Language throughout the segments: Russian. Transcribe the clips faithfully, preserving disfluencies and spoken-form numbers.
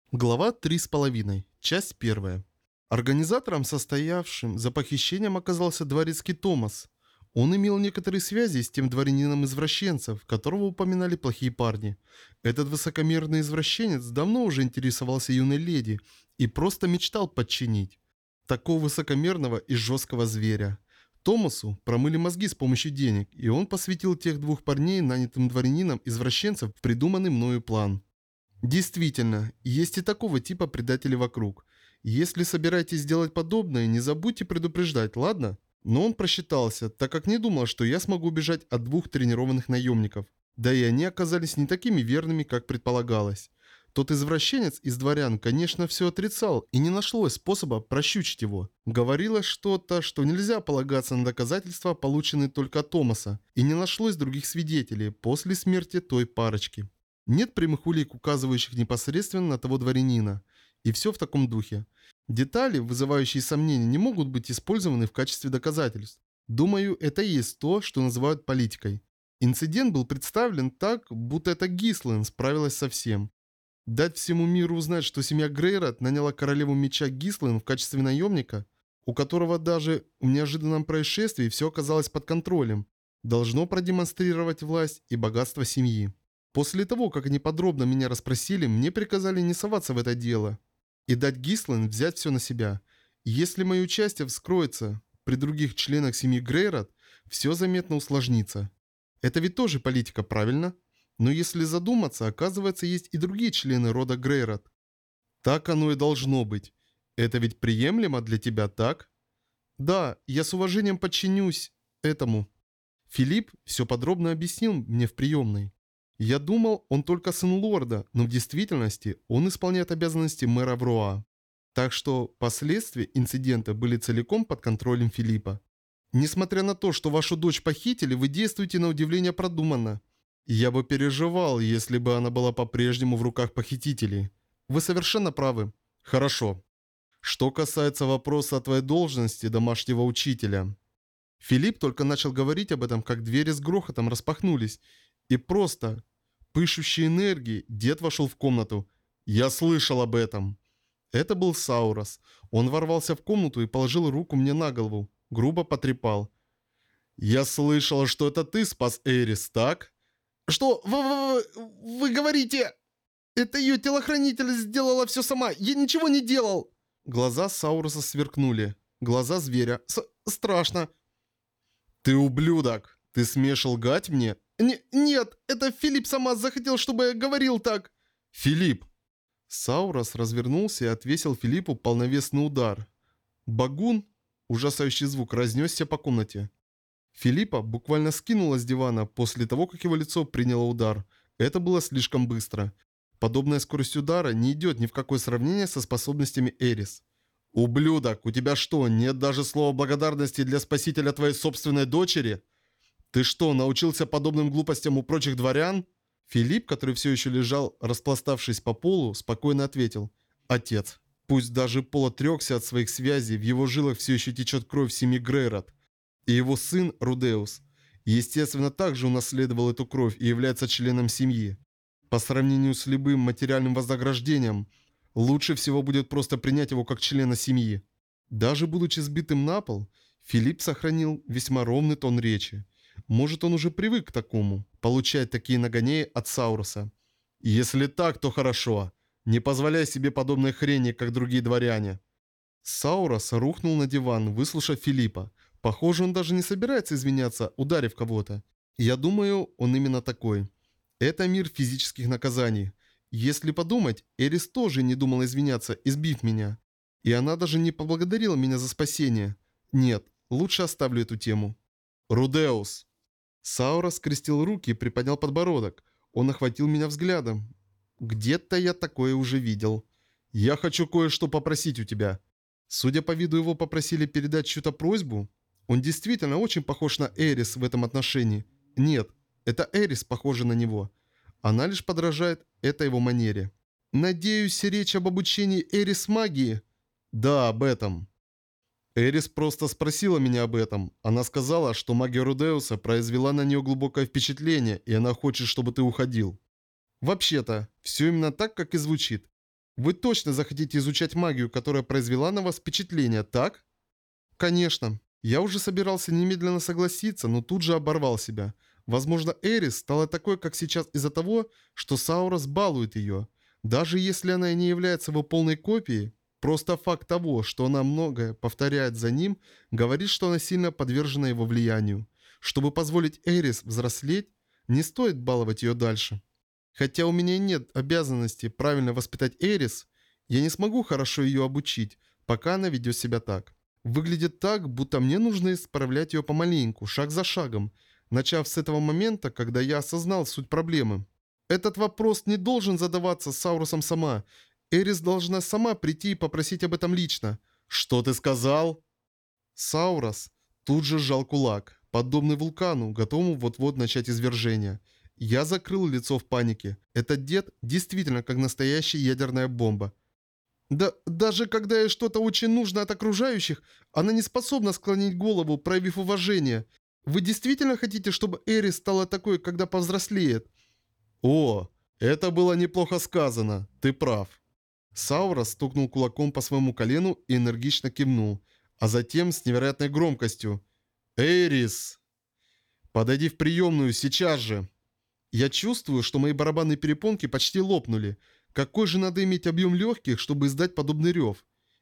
Глава три с половиной. Часть первая. Организатором, состоявшим за похищением, оказался дворецкий Томас. Он имел некоторые связи с тем дворянином извращенцев, которого упоминали плохие парни. Этот высокомерный извращенец давно уже интересовался юной леди и просто мечтал подчинить такого высокомерного и жесткого зверя. Томасу промыли мозги с помощью денег, и он посвятил тех двух парней, нанятым дворянином извращенцев, в придуманный мною план. Действительно, есть и такого типа предатели вокруг. Если собираетесь сделать подобное, не забудьте предупреждать, ладно? Но он просчитался, так как не думал, что я смогу убежать от двух тренированных наемников. Да и они оказались не такими верными, как предполагалось. Тот извращенец из дворян, конечно, все отрицал, и не нашлось способа прощучить его. Говорилось что-то, что нельзя полагаться на доказательства, полученные только от Томаса, и не нашлось других свидетелей после смерти той парочки. Нет прямых улик, указывающих непосредственно на того дворянина. И все в таком духе. Детали, вызывающие сомнения, не могут быть использованы в качестве доказательств. Думаю, это и есть то, что называют политикой. Инцидент был представлен так, будто это Гислен справилась со всем. Дать всему миру узнать, что семья Грейрот наняла королеву меча Гислен в качестве наемника, у которого даже в неожиданном происшествии все оказалось под контролем, должно продемонстрировать власть и богатство семьи. После того, как они подробно меня расспросили, мне приказали не соваться в это дело и дать Гислен взять все на себя. Если мое участие вскроется при других членах семьи Грейрот, все заметно усложнится. Это ведь тоже политика, правильно? Но если задуматься, оказывается, есть и другие члены рода Грейрот. Так оно и должно быть. Это ведь приемлемо для тебя, так? Да, я с уважением подчинюсь этому. Филипп все подробно объяснил мне в приемной. Я думал, он только сын лорда, но в действительности он исполняет обязанности мэра Вруа. Так что последствия инцидента были целиком под контролем Филиппа. Несмотря на то, что вашу дочь похитили, вы действуете на удивление продуманно. Я бы переживал, если бы она была по-прежнему в руках похитителей. Вы совершенно правы. Хорошо. Что касается вопроса о твоей должности домашнего учителя. Филипп только начал говорить об этом, как двери с грохотом распахнулись. И просто, пышущей энергией, дед вошел в комнату. Я слышал об этом. Это был Саурос. Он ворвался в комнату и положил руку мне на голову. Грубо потрепал. «Я слышал, что это ты спас Эрис, так?» «Что вы, вы, вы говорите? Это ее телохранитель сделала все сама. Я ничего не делал!» Глаза Сауруса сверкнули. Глаза зверя. С страшно. «Ты ублюдок! Ты смеешь лгать мне?» Не, «Нет, это Филипп сама захотел, чтобы я говорил так!» «Филипп!» Саурос развернулся и отвесил Филиппу полновесный удар. Багун, ужасающий звук, разнесся по комнате. Филиппа буквально скинуло с дивана после того, как его лицо приняло удар. Это было слишком быстро. Подобная скорость удара не идет ни в какое сравнение со способностями Эрис. «Ублюдок, у тебя что, нет даже слова благодарности для спасителя твоей собственной дочери?» «Ты что, научился подобным глупостям у прочих дворян?» Филипп, который все еще лежал, распластавшись по полу, спокойно ответил. «Отец, пусть даже Пол отрекся от своих связей, в его жилах все еще течет кровь семьи Грейрот. И его сын Рудеус, естественно, также унаследовал эту кровь и является членом семьи. По сравнению с любым материальным вознаграждением, лучше всего будет просто принять его как члена семьи». Даже будучи сбитым на пол, Филипп сохранил весьма ровный тон речи. Может, он уже привык к такому, получать такие нагоняи от Сауруса. «Если так, то хорошо. Не позволяй себе подобной хрени, как другие дворяне». Саурос рухнул на диван, выслушав Филиппа. Похоже, он даже не собирается извиняться, ударив кого-то. Я думаю, он именно такой. Это мир физических наказаний. Если подумать, Эрис тоже не думала извиняться, избив меня. И она даже не поблагодарила меня за спасение. Нет, лучше оставлю эту тему. «Рудеус!» Саурос скрестил руки и приподнял подбородок. Он охватил меня взглядом. Где-то я такое уже видел. «Я хочу кое-что попросить у тебя». Судя по виду, его попросили передать чью-то просьбу. Он действительно очень похож на Эрис в этом отношении. Нет, это Эрис похожа на него. Она лишь подражает этой его манере. «Надеюсь, речь об обучении Эрис магии?» «Да, об этом». Эрис просто спросила меня об этом. Она сказала, что магия Рудеуса произвела на нее глубокое впечатление, и она хочет, чтобы ты уходил. Вообще-то, все именно так, как и звучит. Вы точно захотите изучать магию, которая произвела на вас впечатление, так? Конечно. Я уже собирался немедленно согласиться, но тут же оборвал себя. Возможно, Эрис стала такой, как сейчас, из-за того, что Саурос балует ее. Даже если она и не является его полной копией, просто факт того, что она многое повторяет за ним, говорит, что она сильно подвержена его влиянию. Чтобы позволить Эрис взрослеть, не стоит баловать ее дальше. Хотя у меня нет обязанности правильно воспитать Эрис, я не смогу хорошо ее обучить, пока она ведет себя так. Выглядит так, будто мне нужно исправлять ее помаленьку, шаг за шагом, начав с этого момента, когда я осознал суть проблемы. Этот вопрос не должен задаваться Саурусом сама. Эрис должна сама прийти и попросить об этом лично. «Что ты сказал?» Саурос тут же сжал кулак, подобный вулкану, готовому вот-вот начать извержение. Я закрыл лицо в панике. Этот дед действительно как настоящая ядерная бомба. Да даже когда ей что-то очень нужно от окружающих, она не способна склонить голову, проявив уважение. Вы действительно хотите, чтобы Эрис стала такой, когда повзрослеет? О, это было неплохо сказано. Ты прав. Саурос стукнул кулаком по своему колену и энергично кивнул, а затем с невероятной громкостью. «Эрис! Подойди в приемную сейчас же!» Я чувствую, что мои барабанные перепонки почти лопнули. Какой же надо иметь объем легких, чтобы издать подобный рев?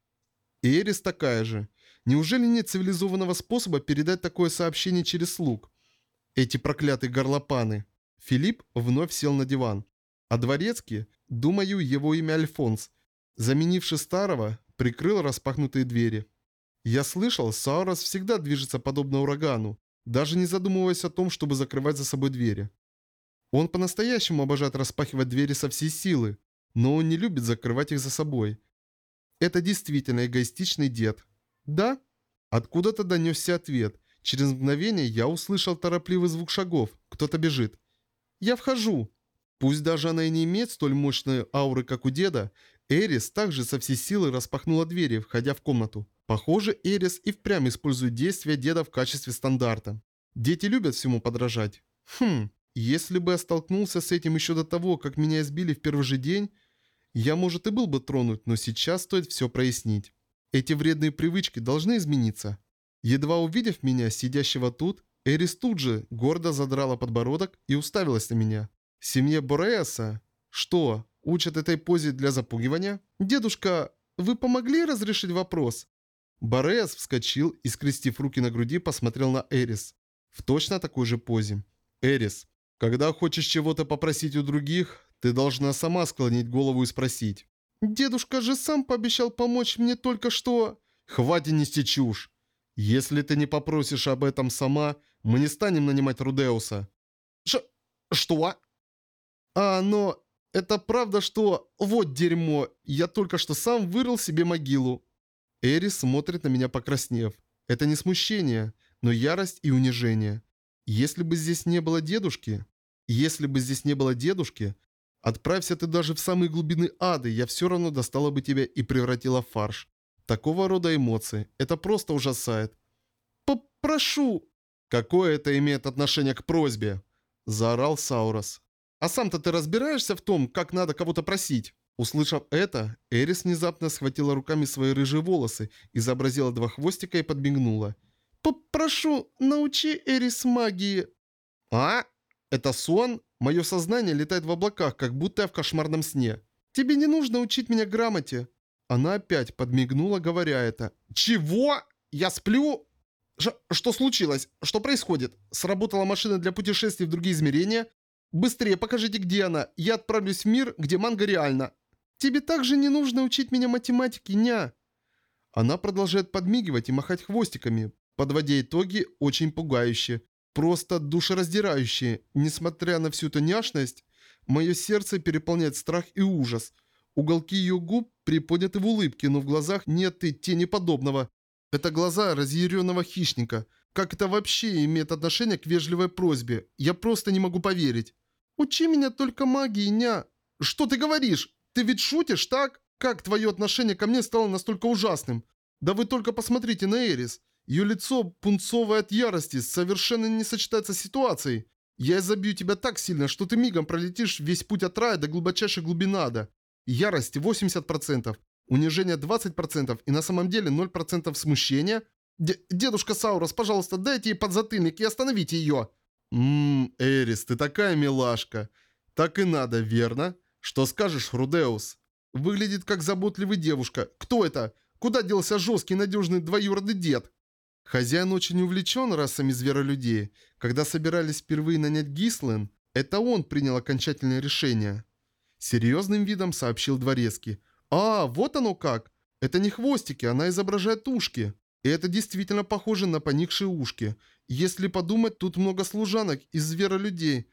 И Эрис такая же. Неужели нет цивилизованного способа передать такое сообщение через слуг? Эти проклятые горлопаны. Филипп вновь сел на диван. А дворецкий, думаю, его имя Альфонс, заменивший старого, прикрыл распахнутые двери. Я слышал, Саурос всегда движется подобно урагану, даже не задумываясь о том, чтобы закрывать за собой двери. Он по-настоящему обожает распахивать двери со всей силы, но он не любит закрывать их за собой. Это действительно эгоистичный дед. Да? Откуда-то донесся ответ. Через мгновение я услышал торопливый звук шагов. Кто-то бежит. Я вхожу. Пусть даже она и не имеет столь мощной ауры, как у деда, Эрис также со всей силы распахнула двери, входя в комнату. Похоже, Эрис и впрямь использует действия деда в качестве стандарта. Дети любят всему подражать. Хм, если бы я столкнулся с этим еще до того, как меня избили в первый же день, я, может, и был бы тронут, но сейчас стоит все прояснить. Эти вредные привычки должны измениться. Едва увидев меня, сидящего тут, Эрис тут же гордо задрала подбородок и уставилась на меня. Семье Бореаса? Что, учат этой позе для запугивания? Дедушка, вы помогли разрешить вопрос? Бореас вскочил и, скрестив руки на груди, посмотрел на Эрис. В точно такой же позе. Эрис, когда хочешь чего-то попросить у других, ты должна сама склонить голову и спросить. Дедушка же сам пообещал помочь мне только что. Хватит нести чушь. Если ты не попросишь об этом сама, мы не станем нанимать Рудеуса. Ш... Что? А, но... Это правда, что... Вот дерьмо. Я только что сам вырыл себе могилу. Эрис смотрит на меня, покраснев. Это не смущение, но ярость и унижение. Если бы здесь не было дедушки... Если бы здесь не было дедушки... Отправься ты даже в самые глубины ада, я все равно достала бы тебя и превратила в фарш. Такого рода эмоции. Это просто ужасает. Попрошу. Какое это имеет отношение к просьбе? Заорал Саурос. А сам-то ты разбираешься в том, как надо кого-то просить? Услышав это, Эрис внезапно схватила руками свои рыжие волосы, изобразила два хвостика и подмигнула. Попрошу, научи Эрис магии. А? Это сон? Мое сознание летает в облаках, как будто я в кошмарном сне. Тебе не нужно учить меня грамоте. Она опять подмигнула, говоря это. Чего? Я сплю? Ш что случилось? Что происходит? Сработала машина для путешествий в другие измерения? Быстрее покажите, где она. Я отправлюсь в мир, где манга реальна. Тебе также не нужно учить меня математике, ня. Она продолжает подмигивать и махать хвостиками, подводя итоги очень пугающие. Просто душераздирающие. Несмотря на всю эту няшность, мое сердце переполняет страх и ужас. Уголки ее губ приподняты в улыбке, но в глазах нет и тени подобного. Это глаза разъяренного хищника. Как это вообще имеет отношение к вежливой просьбе? Я просто не могу поверить. Учи меня только магии, ня. Что ты говоришь? Ты ведь шутишь, так? Как твое отношение ко мне стало настолько ужасным? Да вы только посмотрите на Эрис. Ее лицо пунцовое от ярости, совершенно не сочетается с ситуацией. Я изобью тебя так сильно, что ты мигом пролетишь весь путь от рая до глубочайшей глубины ада. Ярость восемьдесят процентов, унижение двадцать процентов и на самом деле ноль процентов смущения. Д Дедушка Саурус, пожалуйста, дайте ей подзатыльник и остановите ее. Ммм, Эрис, ты такая милашка. Так и надо, верно? Что скажешь, Рудеус? Выглядит как заботливый девушка. Кто это? Куда делся жесткий надежный двоюродный дед? Хозяин очень увлечен расами зверолюдей. Когда собирались впервые нанять Гислен, это он принял окончательное решение. Серьезным видом сообщил дворецкий. А, вот оно как. Это не хвостики, она изображает ушки. И это действительно похоже на поникшие ушки. Если подумать, тут много служанок из зверолюдей.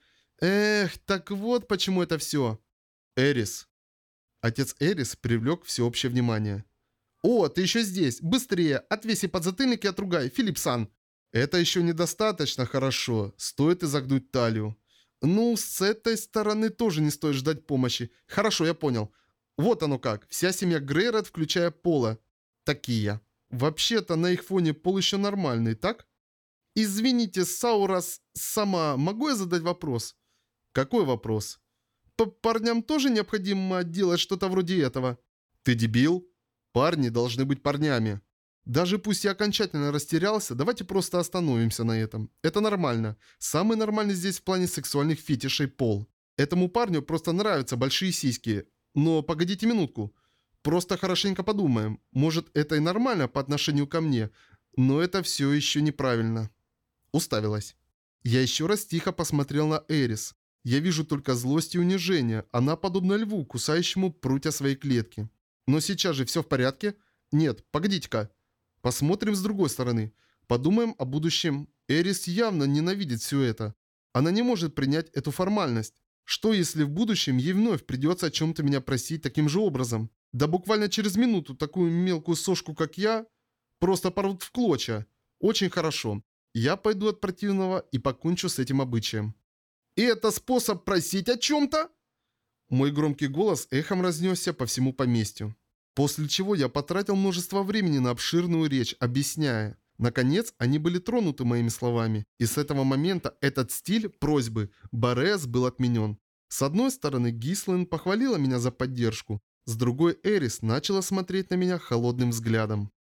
Эх, так вот почему это все. Эрис. Отец Эрис привлек всеобщее внимание. «О, ты еще здесь! Быстрее! Отвеси подзатыльник и отругай, Филипп-сан!» «Это еще недостаточно хорошо. Стоит изогнуть талию». «Ну, с этой стороны тоже не стоит ждать помощи. Хорошо, я понял. Вот оно как. Вся семья Грейрот, включая Пола. Такие. Вообще-то на их фоне Пол еще нормальный, так?» «Извините, Саурас, сама, могу я задать вопрос?» «Какой вопрос?» П «Парням тоже необходимо делать что-то вроде этого?» «Ты дебил? Парни должны быть парнями». Даже пусть я окончательно растерялся, давайте просто остановимся на этом. Это нормально. Самый нормальный здесь в плане сексуальных фетишей Пол. Этому парню просто нравятся большие сиськи. Но погодите минутку. Просто хорошенько подумаем. Может, это и нормально по отношению ко мне, но это все еще неправильно. Уставилась. Я еще раз тихо посмотрел на Эрис. Я вижу только злость и унижение. Она подобна льву, кусающему прутья своей клетки. Но сейчас же все в порядке? Нет, погодите-ка. Посмотрим с другой стороны. Подумаем о будущем. Эрис явно ненавидит все это. Она не может принять эту формальность. Что если в будущем ей вновь придется о чем-то меня просить таким же образом? Да буквально через минуту такую мелкую сошку, как я, просто порвут в клочья. Очень хорошо. Я пойду от противного и покончу с этим обычаем. И это способ просить о чем-то? Мой громкий голос эхом разнесся по всему поместью. После чего я потратил множество времени на обширную речь, объясняя. Наконец, они были тронуты моими словами. И с этого момента этот стиль просьбы Борес был отменен. С одной стороны, Гислен похвалила меня за поддержку. С другой, Эрис начала смотреть на меня холодным взглядом.